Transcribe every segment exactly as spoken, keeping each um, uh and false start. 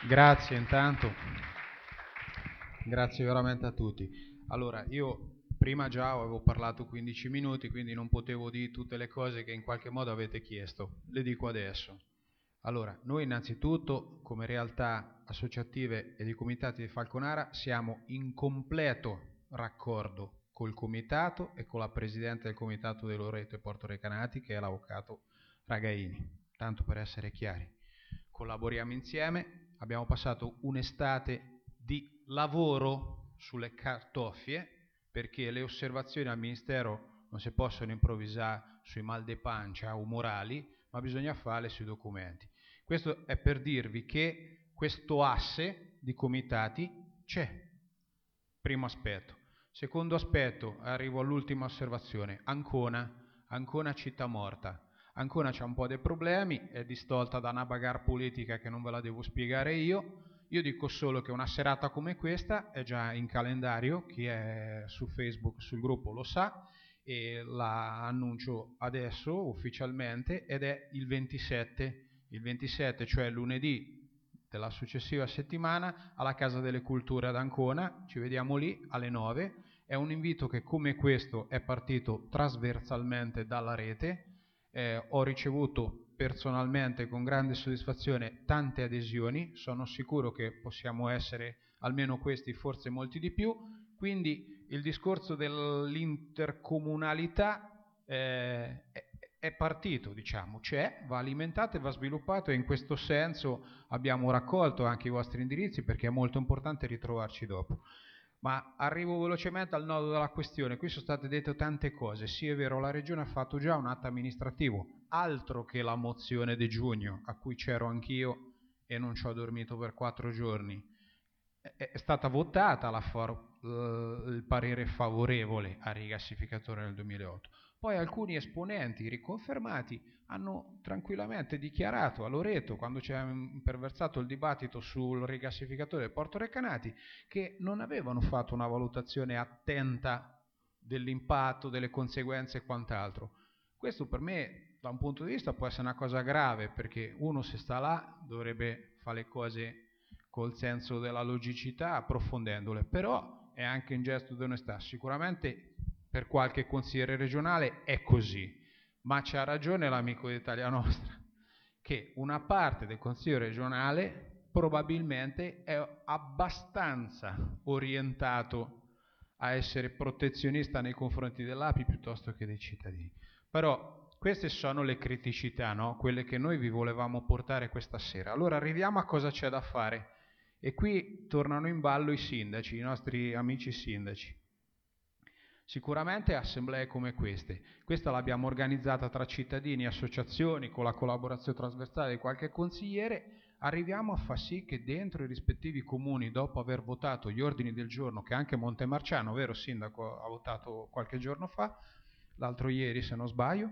Grazie intanto, grazie veramente a tutti. Allora, io prima già avevo parlato quindici minuti, quindi non potevo dire tutte le cose che in qualche modo avete chiesto, le dico adesso. Allora, noi innanzitutto come realtà associative e di comitati di Falconara siamo in completo raccordo col comitato e con la presidente del comitato di Loreto e Porto Recanati, che è l'avvocato Ragaini, tanto per essere chiari. Collaboriamo insieme, abbiamo passato un'estate di lavoro sulle cartoffie, perché le osservazioni al Ministero non si possono improvvisare sui mal di pancia umorali, ma bisogna farle sui documenti. Questo è per dirvi che questo asse di comitati c'è. Primo aspetto. Secondo aspetto, arrivo all'ultima osservazione. Ancona, Ancona città morta. Ancona c'ha un po' dei problemi, è distolta da una bagarre politica che non ve la devo spiegare io. Io dico solo che una serata come questa è già in calendario, chi è su Facebook, sul gruppo lo sa, e la annuncio adesso ufficialmente, ed è il ventisette, il ventisette, cioè lunedì della successiva settimana, alla Casa delle Culture ad Ancona. Ci vediamo lì alle nove. È un invito che, come questo, è partito trasversalmente dalla rete. Eh, ho ricevuto personalmente con grande soddisfazione tante adesioni, sono sicuro che possiamo essere almeno questi, forse molti di più. Quindi il discorso dell'intercomunalità eh, è, è partito, diciamo, c'è, va alimentato e va sviluppato, e in questo senso abbiamo raccolto anche i vostri indirizzi, perché è molto importante ritrovarci dopo. Ma arrivo velocemente al nodo della questione. Qui sono state dette tante cose. Sì, è vero, la Regione ha fatto già un atto amministrativo, altro che la mozione di giugno, a cui c'ero anch'io e non ci ho dormito per quattro giorni. È stata votata la for- il parere favorevole al rigassificatore nel duemilaotto. Poi alcuni esponenti riconfermati hanno tranquillamente dichiarato a Loreto, quando c'è imperversato il dibattito sul rigassificatore del Porto Recanati, che non avevano fatto una valutazione attenta dell'impatto, delle conseguenze e quant'altro. Questo per me, da un punto di vista, può essere una cosa grave, perché uno, se sta là, dovrebbe fare le cose col senso della logicità, approfondendole, però è anche un gesto di onestà. Sicuramente per qualche consigliere regionale è così, ma c'ha ragione l'amico di Italia Nostra, che una parte del consiglio regionale probabilmente è abbastanza orientato a essere protezionista nei confronti dell'A P I piuttosto che dei cittadini. Però queste sono le criticità, no? Quelle che noi vi volevamo portare questa sera. Allora arriviamo a cosa c'è da fare. E qui tornano in ballo i sindaci, i nostri amici sindaci. Sicuramente assemblee come queste. Questa l'abbiamo organizzata tra cittadini e associazioni, con la collaborazione trasversale di qualche consigliere. Arriviamo a far sì che dentro i rispettivi comuni, dopo aver votato gli ordini del giorno che anche Montemarciano, vero sindaco, ha votato qualche giorno fa, l'altro ieri se non sbaglio,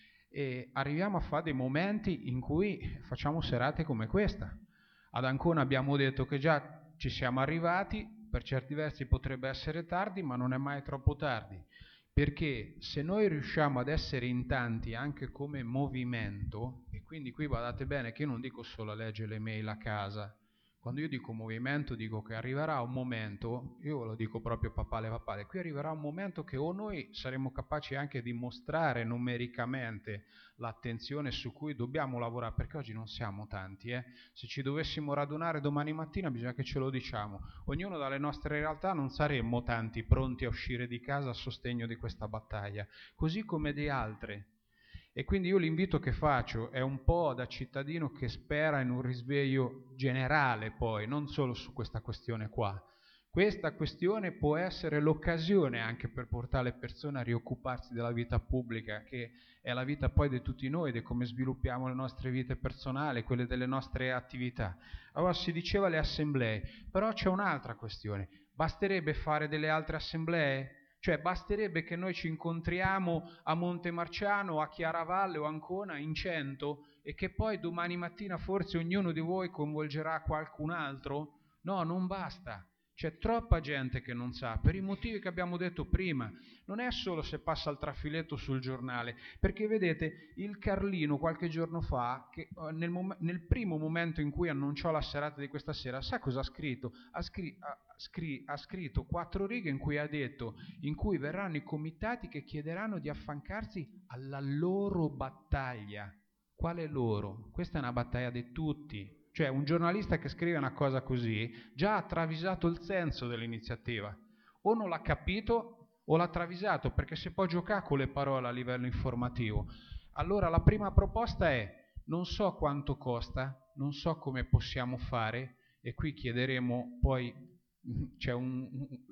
e arriviamo a fare dei momenti in cui facciamo serate come questa. Ad Ancona abbiamo detto che già ci siamo arrivati, per certi versi potrebbe essere tardi, ma non è mai troppo tardi, perché se noi riusciamo ad essere in tanti anche come movimento, e quindi qui badate bene che io non dico solo a leggere le mail a casa, quando io dico movimento dico che arriverà un momento, io ve lo dico proprio papale papale, qui arriverà un momento che o noi saremo capaci anche di mostrare numericamente l'attenzione su cui dobbiamo lavorare, perché oggi non siamo tanti, eh? Se ci dovessimo radunare domani mattina bisogna che ce lo diciamo, ognuno dalle nostre realtà non saremmo tanti pronti a uscire di casa a sostegno di questa battaglia, così come di altre. E quindi io l'invito che faccio è un po' da cittadino che spera in un risveglio generale, poi, non solo su questa questione qua. Questa questione può essere l'occasione anche per portare le persone a rioccuparsi della vita pubblica, che è la vita poi di tutti noi, di come sviluppiamo le nostre vite personali, quelle delle nostre attività. Allora si diceva le assemblee, però c'è un'altra questione. Basterebbe fare delle altre assemblee? Cioè basterebbe che noi ci incontriamo a Montemarciano, a Chiaravalle o Ancona in cento e che poi domani mattina forse ognuno di voi coinvolgerà qualcun altro? No, non basta. C'è troppa gente che non sa, per i motivi che abbiamo detto prima. Non è solo se passa il trafiletto sul giornale, perché vedete, il Carlino qualche giorno fa, che nel, mom- nel primo momento in cui annunciò la serata di questa sera, sa cosa ha scritto? Ha, scri- ha, scri- ha scritto quattro righe in cui ha detto, in cui verranno i comitati che chiederanno di affiancarsi alla loro battaglia. Quale loro? Questa è una battaglia di tutti. Cioè un giornalista che scrive una cosa così già ha travisato il senso dell'iniziativa. O non l'ha capito o l'ha travisato, perché si può giocare con le parole a livello informativo. Allora la prima proposta è: non so quanto costa, non so come possiamo fare, e qui chiederemo poi, c'è un,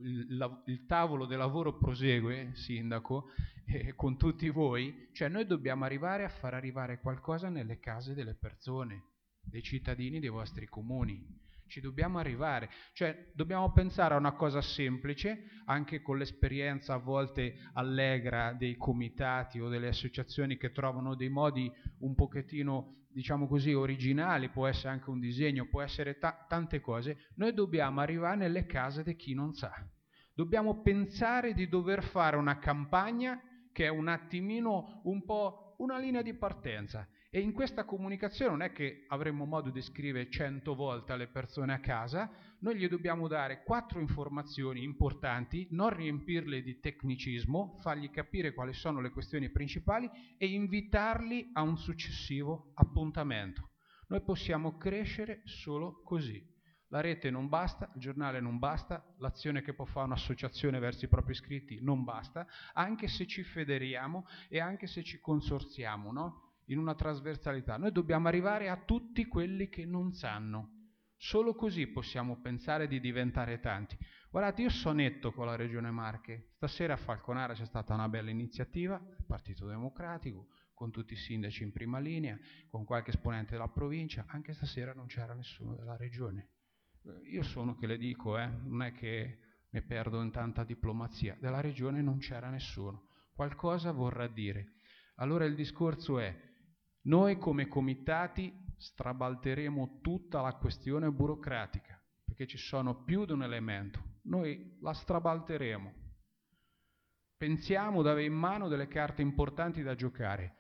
il, il tavolo del lavoro prosegue, sindaco, eh, con tutti voi, cioè noi dobbiamo arrivare a far arrivare qualcosa nelle case delle persone, dei cittadini dei vostri comuni. Ci dobbiamo arrivare, cioè dobbiamo pensare a una cosa semplice, anche con l'esperienza a volte allegra dei comitati o delle associazioni che trovano dei modi un pochettino, diciamo così, originali, può essere anche un disegno, può essere ta- tante cose. Noi dobbiamo arrivare nelle case di chi non sa. Dobbiamo pensare di dover fare una campagna che è un attimino un po' una linea di partenza. E in questa comunicazione non è che avremo modo di scrivere cento volte alle persone a casa, noi gli dobbiamo dare quattro informazioni importanti, non riempirle di tecnicismo, fargli capire quali sono le questioni principali e invitarli a un successivo appuntamento. Noi possiamo crescere solo così. La rete non basta, il giornale non basta, l'azione che può fare un'associazione verso i propri iscritti non basta, anche se ci federiamo e anche se ci consorziamo, no? In una trasversalità. Noi dobbiamo arrivare a tutti quelli che non sanno. Solo così possiamo pensare di diventare tanti. Guardate, io sono netto con la Regione Marche. Stasera a Falconara c'è stata una bella iniziativa, Partito Democratico, con tutti i sindaci in prima linea, con qualche esponente della provincia. Anche stasera non c'era nessuno della Regione. Io sono che le dico, eh, non è che ne perdo in tanta diplomazia. Della Regione non c'era nessuno. Qualcosa vorrà dire. Allora il discorso è: noi come comitati strabalteremo tutta la questione burocratica, perché ci sono più di un elemento. Noi la strabalteremo. Pensiamo di avere in mano delle carte importanti da giocare.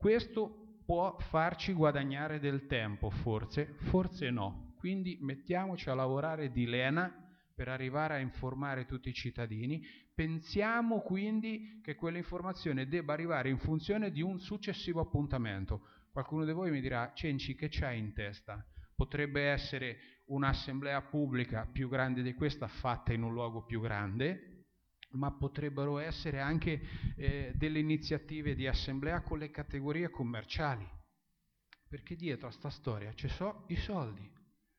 Questo può farci guadagnare del tempo, forse, forse no. Quindi mettiamoci a lavorare di lena per arrivare a informare tutti i cittadini. Pensiamo quindi che quell'informazione debba arrivare in funzione di un successivo appuntamento. Qualcuno di voi mi dirà: Cenci, che c'hai in testa? Potrebbe essere un'assemblea pubblica più grande di questa, fatta in un luogo più grande, ma potrebbero essere anche eh, delle iniziative di assemblea con le categorie commerciali, perché dietro a sta storia ci sono i soldi.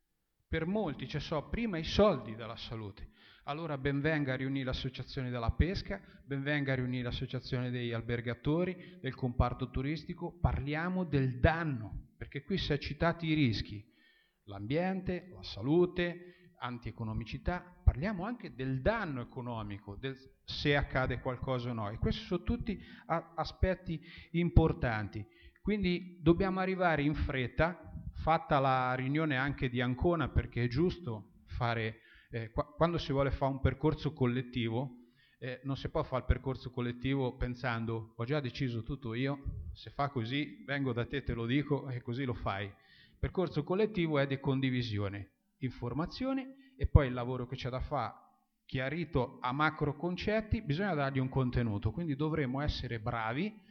Per molti ci sono prima i soldi della salute. Allora ben venga a riunire l'associazione della pesca, ben venga a riunire l'associazione degli albergatori, del comparto turistico, parliamo del danno, perché qui si è citati i rischi, l'ambiente, la salute, antieconomicità, parliamo anche del danno economico, del se accade qualcosa o no, e questi sono tutti a- aspetti importanti. Quindi dobbiamo arrivare in fretta, fatta la riunione anche di Ancona, perché è giusto fare, eh, qu- quando si vuole fare un percorso collettivo, eh, non si può fare il percorso collettivo pensando: ho già deciso tutto io, se fa così vengo da te, te lo dico e così lo fai. Il percorso collettivo è di condivisione, informazione, e poi il lavoro che c'è da fare, chiarito a macro concetti, bisogna dargli un contenuto, quindi dovremo essere bravi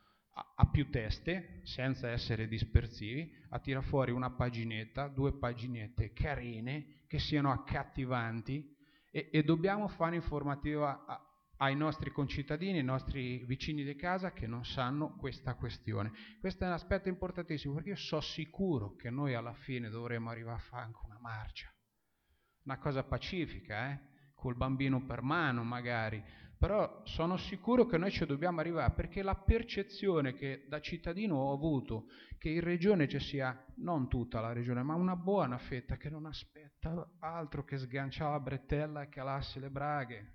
a, a più teste, senza essere dispersivi, a tirare fuori una paginetta, due paginette carine, che siano accattivanti, e, e dobbiamo fare informativa a, ai nostri concittadini, ai nostri vicini di casa che non sanno questa questione. Questo è un aspetto importantissimo, perché io sono sicuro che noi alla fine dovremo arrivare a fare anche una marcia, una cosa pacifica, eh? Col bambino per mano magari, però sono sicuro che noi ci dobbiamo arrivare, perché la percezione che da cittadino ho avuto che in regione ci sia, non tutta la regione, ma una buona fetta che non aspetta altro che sganciare la bretella e calarsi le braghe.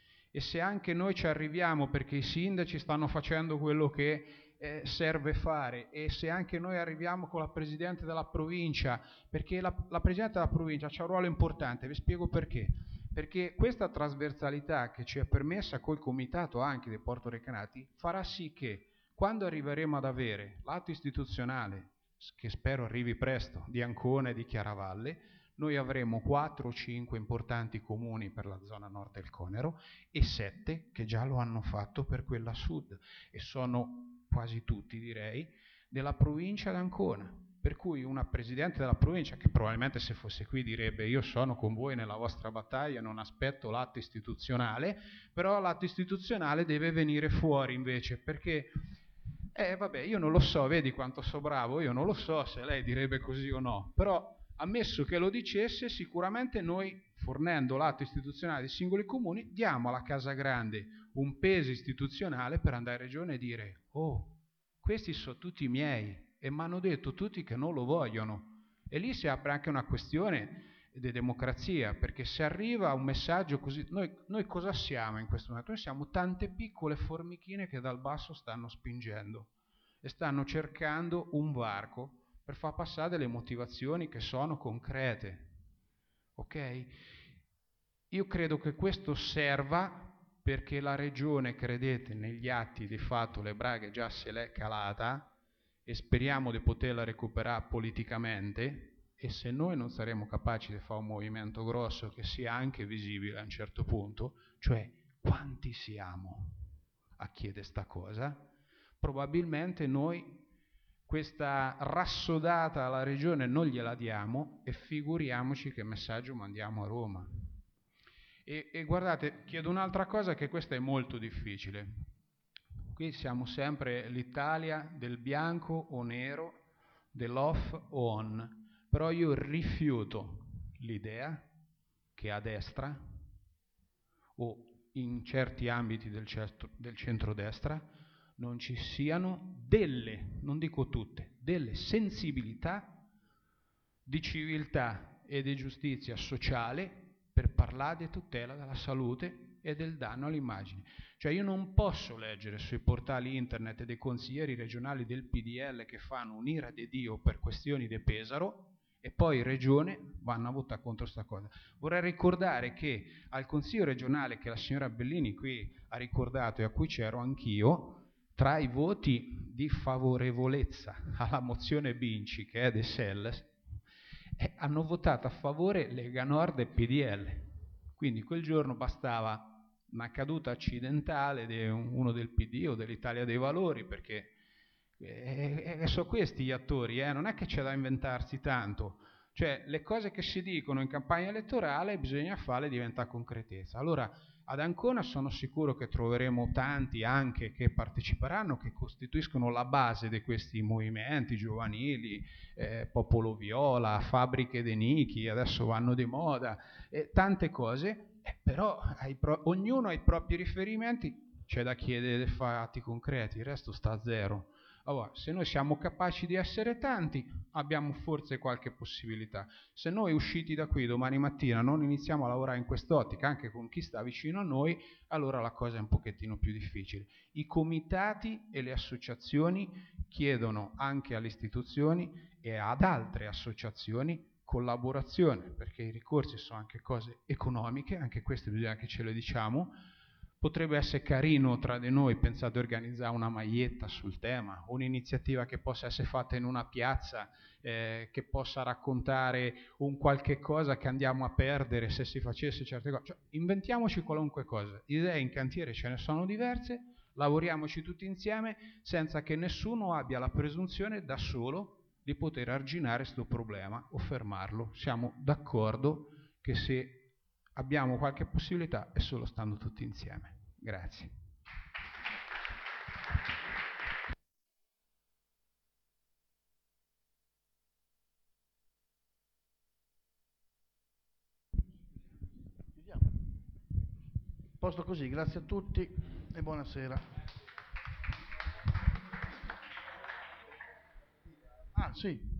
E se anche noi ci arriviamo perché i sindaci stanno facendo quello che eh, serve fare, e se anche noi arriviamo con la Presidente della provincia, perché la, la Presidente della provincia ha un ruolo importante, vi spiego perché. perché questa trasversalità che ci è permessa col comitato anche dei portorecanati farà sì che quando arriveremo ad avere l'atto istituzionale, che spero arrivi presto, di Ancona e di Chiaravalle, noi avremo quattro o cinque importanti comuni per la zona nord del Conero e sette che già lo hanno fatto per quella sud, e sono quasi tutti, direi, della provincia d'Ancona. Per cui una presidente della provincia, che probabilmente se fosse qui direbbe io sono con voi nella vostra battaglia, non aspetto l'atto istituzionale, però l'atto istituzionale deve venire fuori invece, perché eh vabbè, io non lo so, vedi quanto so bravo, io non lo so se lei direbbe così o no, però ammesso che lo dicesse, sicuramente noi, fornendo l'atto istituzionale dei singoli comuni, diamo alla Casa Grande un peso istituzionale per andare in regione e dire oh, questi sono tutti miei, e mi hanno detto tutti che non lo vogliono. E lì si apre anche una questione di democrazia, perché se arriva un messaggio così, noi, noi cosa siamo in questo momento? Noi siamo tante piccole formichine che dal basso stanno spingendo e stanno cercando un varco per far passare delle motivazioni che sono concrete, ok? Io credo che questo serva perché la regione, credete, negli atti di fatto le braghe già se l'è calata e speriamo di poterla recuperare politicamente, e se noi non saremo capaci di fare un movimento grosso che sia anche visibile a un certo punto, cioè quanti siamo a chiedere sta cosa, probabilmente noi questa rassodata alla regione non gliela diamo, e figuriamoci che messaggio mandiamo a Roma. E, e guardate, chiedo un'altra cosa, che questa è molto difficile. Qui siamo sempre l'Italia del bianco o nero, dell'off o on, però io rifiuto l'idea che a destra o in certi ambiti del, centro, del centrodestra non ci siano delle, non dico tutte, delle sensibilità di civiltà e di giustizia sociale per parlare di tutela della salute e del danno all'immagine. Cioè io non posso leggere sui portali internet dei consiglieri regionali del P D L che fanno un'ira di Dio per questioni di Pesaro e poi in regione vanno a votare contro sta cosa. Vorrei ricordare che al consiglio regionale che la signora Bellini qui ha ricordato e a cui c'ero anch'io, tra i voti di favorevolezza alla mozione Binci, che è De Selles, eh, hanno votato a favore Lega Nord e P D L. Quindi quel giorno bastava una caduta accidentale di uno del P D o dell'Italia dei Valori, perché eh, eh, sono questi gli attori, eh? Non è che c'è da inventarsi tanto. Cioè le cose che si dicono in campagna elettorale bisogna farle diventare concretezza. Allora ad Ancona sono sicuro che troveremo tanti anche che parteciperanno, che costituiscono la base di questi movimenti giovanili, eh, Popolo Viola, Fabbriche de Nichi, adesso vanno di moda, eh, tante cose, eh, però pro- ognuno ha i propri riferimenti, c'è da chiedere fatti concreti, il resto sta a zero. Allora, se noi siamo capaci di essere tanti, abbiamo forse qualche possibilità. Se noi usciti da qui domani mattina non iniziamo a lavorare in quest'ottica, anche con chi sta vicino a noi, allora la cosa è un pochettino più difficile. I comitati e le associazioni chiedono anche alle istituzioni e ad altre associazioni collaborazione, perché i ricorsi sono anche cose economiche, anche queste bisogna che ce le diciamo. Potrebbe essere carino tra di noi, pensate di organizzare una maglietta sul tema, un'iniziativa che possa essere fatta in una piazza, eh, che possa raccontare un qualche cosa che andiamo a perdere se si facesse certe cose. Cioè, inventiamoci qualunque cosa, idee in cantiere ce ne sono diverse, lavoriamoci tutti insieme senza che nessuno abbia la presunzione da solo di poter arginare questo problema o fermarlo. Siamo d'accordo che se abbiamo qualche possibilità è solo stando tutti insieme. Grazie. Posto così, grazie a tutti e buonasera. Ah, sì.